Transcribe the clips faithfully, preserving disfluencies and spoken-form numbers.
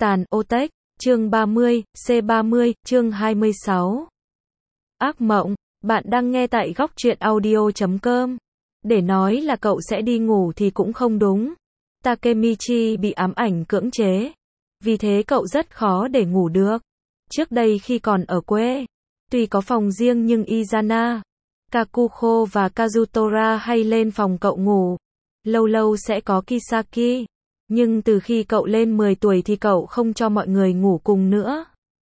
Tàn Otech, chương ba mươi, C ba mươi, chương hai mươi sáu. Ác mộng, bạn đang nghe tại góc truyện audio chấm com. Để nói là cậu sẽ đi ngủ thì cũng không đúng. Takemichi bị ám ảnh cưỡng chế. Vì thế cậu rất khó để ngủ được. Trước đây khi còn ở quê, tuy có phòng riêng nhưng Izana, Kakuho và Kazutora hay lên phòng cậu ngủ. Lâu lâu sẽ có Kisaki. Nhưng từ khi cậu lên mười tuổi thì cậu không cho mọi người ngủ cùng nữa.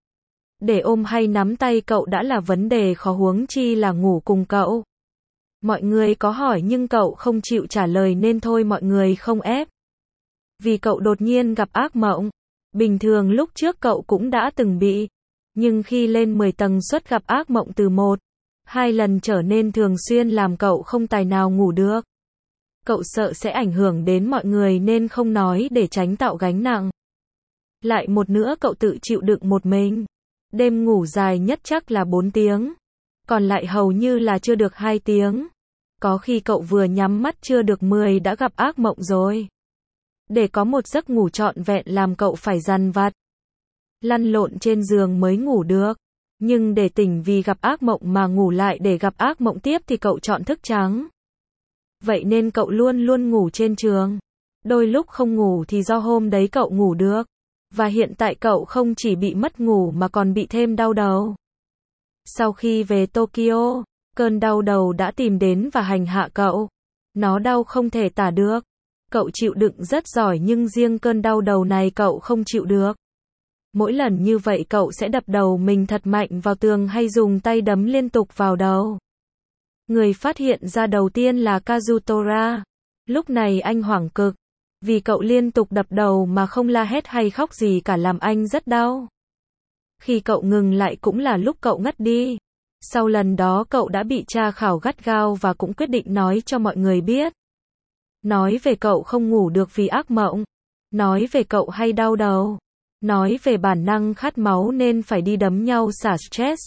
Để ôm hay nắm tay cậu đã là vấn đề khó huống chi là ngủ cùng cậu. Mọi người có hỏi nhưng cậu không chịu trả lời nên thôi mọi người không ép. Vì cậu đột nhiên gặp ác mộng. Bình thường lúc trước cậu cũng đã từng bị. Nhưng khi lên mười tầng suất gặp ác mộng từ một, hai lần trở nên thường xuyên làm cậu không tài nào ngủ được. Cậu sợ sẽ ảnh hưởng đến mọi người nên không nói để tránh tạo gánh nặng. Lại một nữa cậu tự chịu đựng một mình. Đêm ngủ dài nhất chắc là bốn tiếng. Còn lại hầu như là chưa được hai tiếng. Có khi cậu vừa nhắm mắt chưa được mười đã gặp ác mộng rồi. Để có một giấc ngủ trọn vẹn làm cậu phải dằn vặt, lăn lộn trên giường mới ngủ được. Nhưng để tỉnh vì gặp ác mộng mà ngủ lại để gặp ác mộng tiếp thì cậu chọn thức trắng. Vậy nên cậu luôn luôn ngủ trên giường. Đôi lúc không ngủ thì do hôm đấy cậu ngủ được. Và hiện tại cậu không chỉ bị mất ngủ mà còn bị thêm đau đầu. Sau khi về Tokyo, cơn đau đầu đã tìm đến và hành hạ cậu. Nó đau không thể tả được. Cậu chịu đựng rất giỏi nhưng riêng cơn đau đầu này cậu không chịu được. Mỗi lần như vậy cậu sẽ đập đầu mình thật mạnh vào tường hay dùng tay đấm liên tục vào đầu. Người phát hiện ra đầu tiên là Kazutora. Lúc này anh hoảng cực. Vì cậu liên tục đập đầu mà không la hét hay khóc gì cả làm anh rất đau. Khi cậu ngừng lại cũng là lúc cậu ngất đi. Sau lần đó cậu đã bị tra khảo gắt gao và cũng quyết định nói cho mọi người biết. Nói về cậu không ngủ được vì ác mộng. Nói về cậu hay đau đầu. Nói về bản năng khát máu nên phải đi đấm nhau xả stress.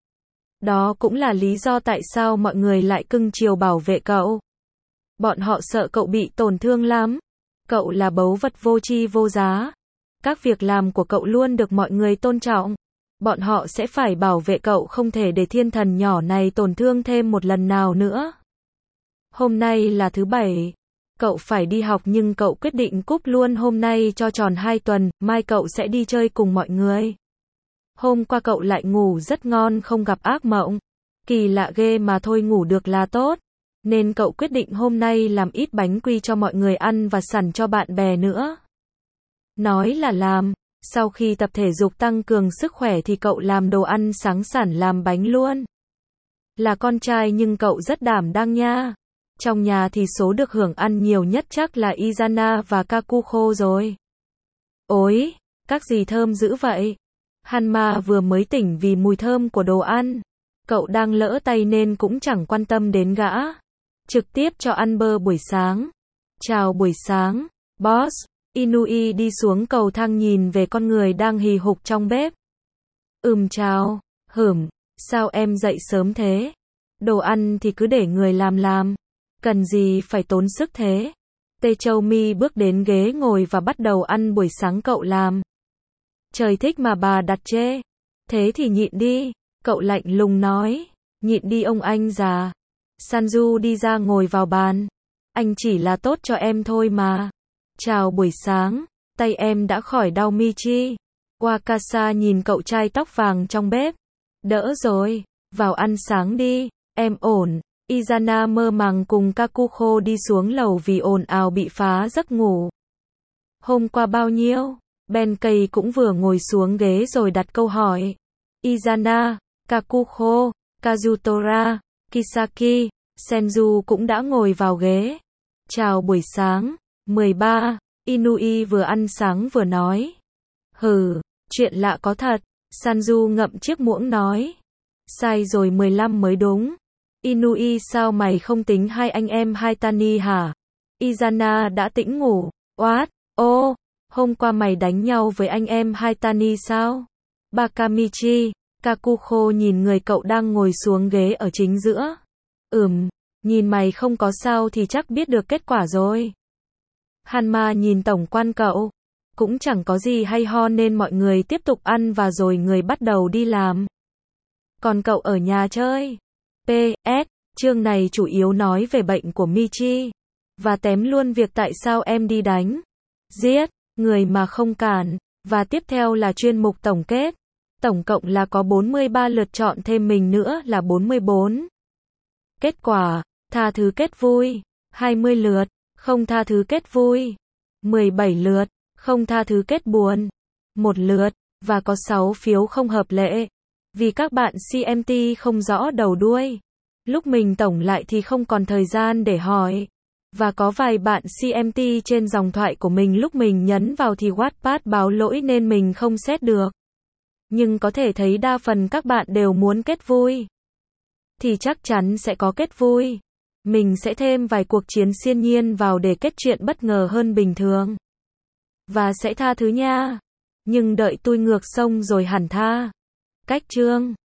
Đó cũng là lý do tại sao mọi người lại cưng chiều bảo vệ cậu. Bọn họ sợ cậu bị tổn thương lắm. Cậu là báu vật vô tri vô giá. Các việc làm của cậu luôn được mọi người tôn trọng. Bọn họ sẽ phải bảo vệ cậu không thể để thiên thần nhỏ này tổn thương thêm một lần nào nữa. Hôm nay là thứ bảy. Cậu phải đi học nhưng cậu quyết định cúp luôn hôm nay cho tròn hai tuần, mai cậu sẽ đi chơi cùng mọi người. Hôm qua cậu lại ngủ rất ngon không gặp ác mộng. Kỳ lạ ghê mà thôi ngủ được là tốt. Nên cậu quyết định hôm nay làm ít bánh quy cho mọi người ăn và sẵn cho bạn bè nữa. Nói là làm, sau khi tập thể dục tăng cường sức khỏe thì cậu làm đồ ăn sáng sẵn làm bánh luôn. Là con trai nhưng cậu rất đảm đang nha. Trong nhà thì số được hưởng ăn nhiều nhất chắc là Izana và Kakuho rồi. Ôi, các gì thơm dữ vậy? Hanma vừa mới tỉnh vì mùi thơm của đồ ăn. Cậu đang lỡ tay nên cũng chẳng quan tâm đến gã. Trực tiếp cho ăn bơ buổi sáng. Chào buổi sáng, boss. Inui đi xuống cầu thang nhìn về con người đang hì hục trong bếp. Ừm chào, hửm, sao em dậy sớm thế? Đồ ăn thì cứ để người làm làm. Cần gì phải tốn sức thế? Tê Châu Mi bước đến ghế ngồi và bắt đầu ăn buổi sáng cậu làm. Trời thích mà bà đặt chê. Thế thì nhịn đi. Cậu lạnh lùng nói. Nhịn đi ông anh già. Sanju đi ra ngồi vào bàn. Anh chỉ là tốt cho em thôi mà. Chào buổi sáng. Tay em đã khỏi đau mi chi? Wakasa nhìn cậu trai tóc vàng trong bếp. Đỡ rồi. Vào ăn sáng đi. Em ổn. Izana mơ màng cùng Kakuho đi xuống lầu vì ồn ào bị phá giấc ngủ. Hôm qua bao nhiêu? Benkei cũng vừa ngồi xuống ghế rồi đặt câu hỏi. Izana, Kakuho, Kazutora, Kisaki, Senju cũng đã ngồi vào ghế. Chào buổi sáng. mười ba. Inui vừa ăn sáng vừa nói. Hừ, chuyện lạ có thật. Sanju ngậm chiếc muỗng nói. Sai rồi mười lăm mới đúng. Inui sao mày không tính hai anh em Haitani hả? Izana đã tĩnh ngủ. What? Ô, hôm qua mày đánh nhau với anh em Haitani sao? Bakamichi, Kakuho nhìn người cậu đang ngồi xuống ghế ở chính giữa. Ừm, nhìn mày không có sao thì chắc biết được kết quả rồi. Hanma nhìn tổng quan cậu. Cũng chẳng có gì hay ho nên mọi người tiếp tục ăn và rồi người bắt đầu đi làm. Còn cậu ở nhà chơi. pê ét. Chương này chủ yếu nói về bệnh của Michi. Và tém luôn việc tại sao em đi đánh, giết, người mà không cản. Và tiếp theo là chuyên mục tổng kết. Tổng cộng là có bốn mươi ba lượt chọn thêm mình nữa là bốn mươi bốn. Kết quả, tha thứ kết vui, hai mươi lượt, không tha thứ kết vui, mười bảy lượt, không tha thứ kết buồn, một lượt, và có sáu phiếu không hợp lệ. Vì các bạn xê em tê không rõ đầu đuôi. Lúc mình tổng lại thì không còn thời gian để hỏi. Và có vài bạn xê em tê trên dòng thoại của mình lúc mình nhấn vào thì Wattpad báo lỗi nên mình không xét được. Nhưng có thể thấy đa phần các bạn đều muốn kết vui. Thì chắc chắn sẽ có kết vui. Mình sẽ thêm vài cuộc chiến siêu nhiên vào để kết chuyện bất ngờ hơn bình thường. Và sẽ tha thứ nha. Nhưng đợi tôi ngược sông rồi hẳn tha. Cách chương